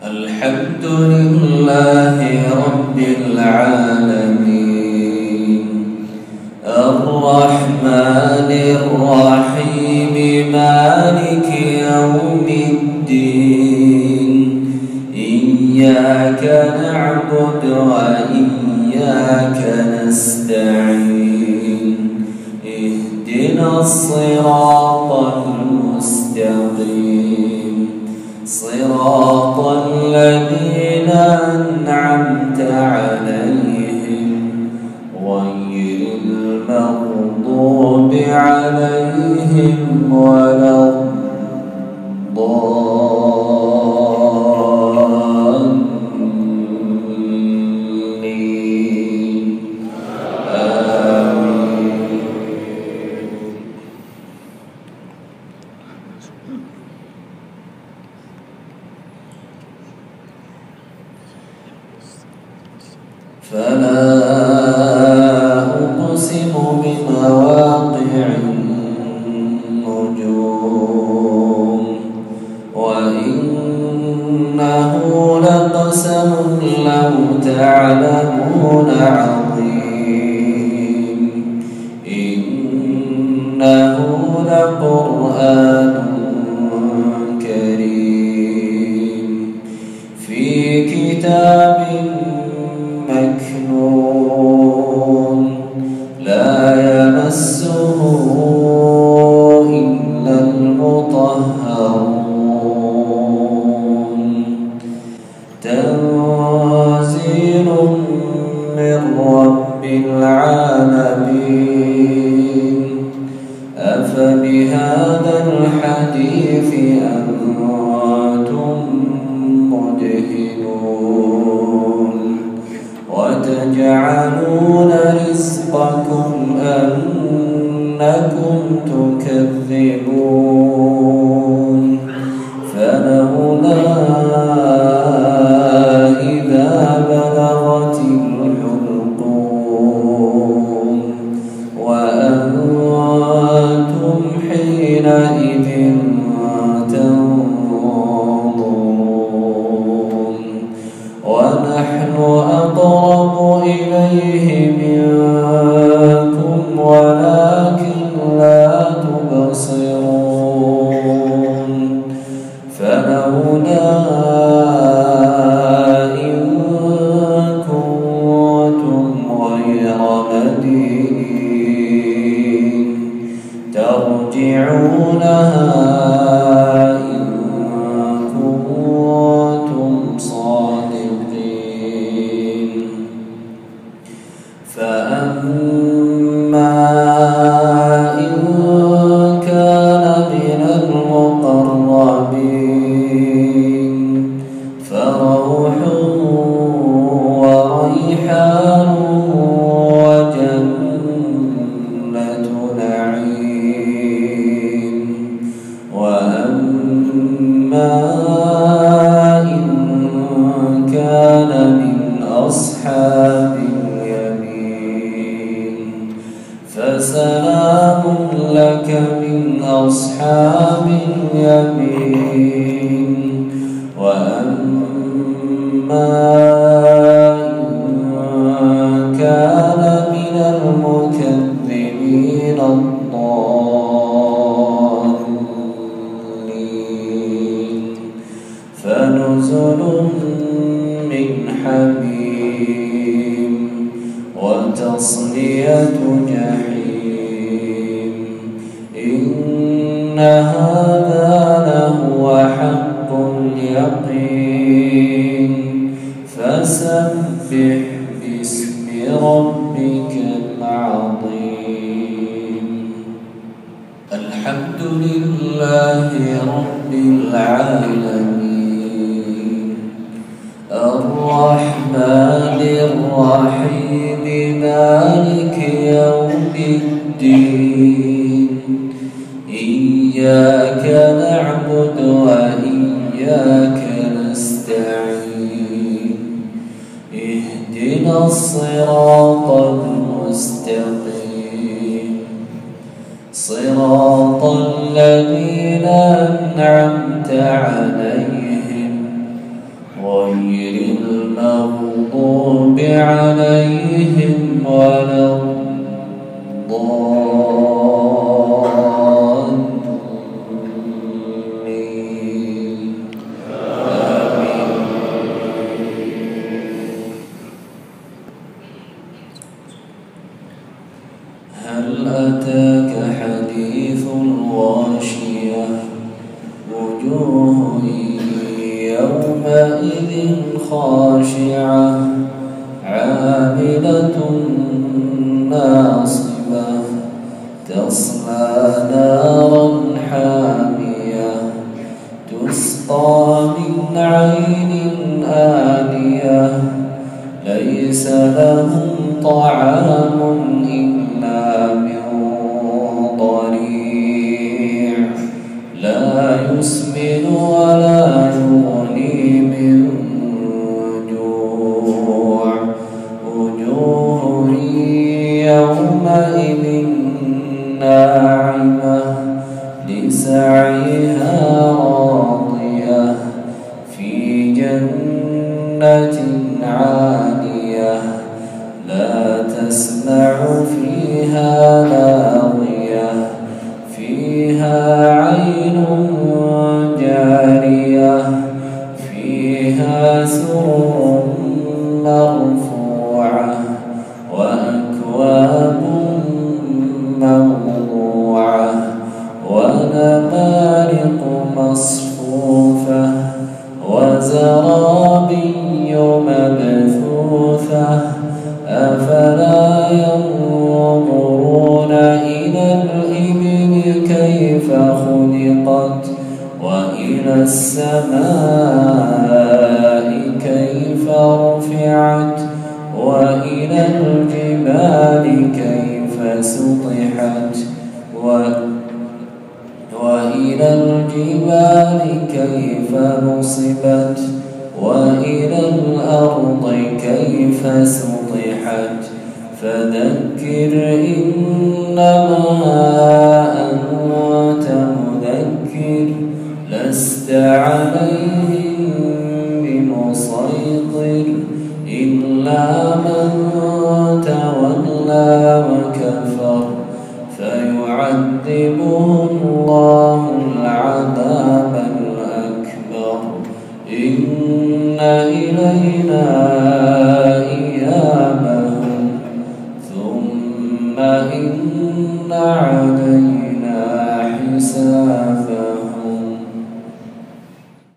الحمد لله رب العالمين الرحمن الرحيم مالك يوم الدين إياك نعبد وإياك نستعين اهدنا الصراط المستقيم صراط الذين أنعمت عليهم غير المغضوب عليهم ولا الضالين آمين. فلا أقسم بمواقع النجوم وإنه لقسم لو تعلمون عظيم إنه لقرآن كريم في كتاب مكنون لا يمسه إلا المطهرون تنزيل من رب العالمين أفبهذا الحديث أنتم مدهنون وتجعلون رزقكم أنكم تكذبون فلولا إذا بلغت الحلقوم وأنتم حينئذ تنظرون ونحن أقرب إليه منكم ولكن لا تبصرون فلولا إن كنتم غير مدينين ترجعونها إن كنتم صادقين فأما إن كان من المقربين فروح وريحان وجنة نعيم وأما إن كان من أصحاب فسلام لك من أصحاب اليمين وأما إن كان من المكذبين الضالين فنزل من حميم وتصلية جحيم إن هذا لهو حق اليقين فسبح باسم ربك العظيم الحمد لله رب العالمين الرحمن الرحيم مالك يوم الدين إياك نعبد وإياك نستعين اهدنا الصراط المستقيم صراط الذين أنعمت عليهم غير المغضوب عليهم ولا الضالين. آمين. هل أتاك حديث الغاشية وجوه يومئذ خاشعة عاملة ناصبة تصلى نارا حامية تسقى من عين آنية ليس لهم طعام إلا من ضريع لا يسمن ولا يغني من جوع وجوه يومئذ ناعمة لسعيها راضية في جنة عالية لا تسمع فيها لاغية فيها عين جارية فيها سرر مرفوعة وأكواب موضوعة ونمارق مصفوفة وزرابي مبثوثة أفلا ينظرون إلى الإبل كيف خلقت وإلى السماء كيف رفعت وإلى الجبال كيف سطحت وإلى الجبال كيف نصبت وإلى الأرض كيف سطحت فذكر إنما أنت مذكر لست عليهم بمسيطر إلا من تولى وكفر فيعذبه الله العذاب الأكبر إن إلينا إيابهم ثم إن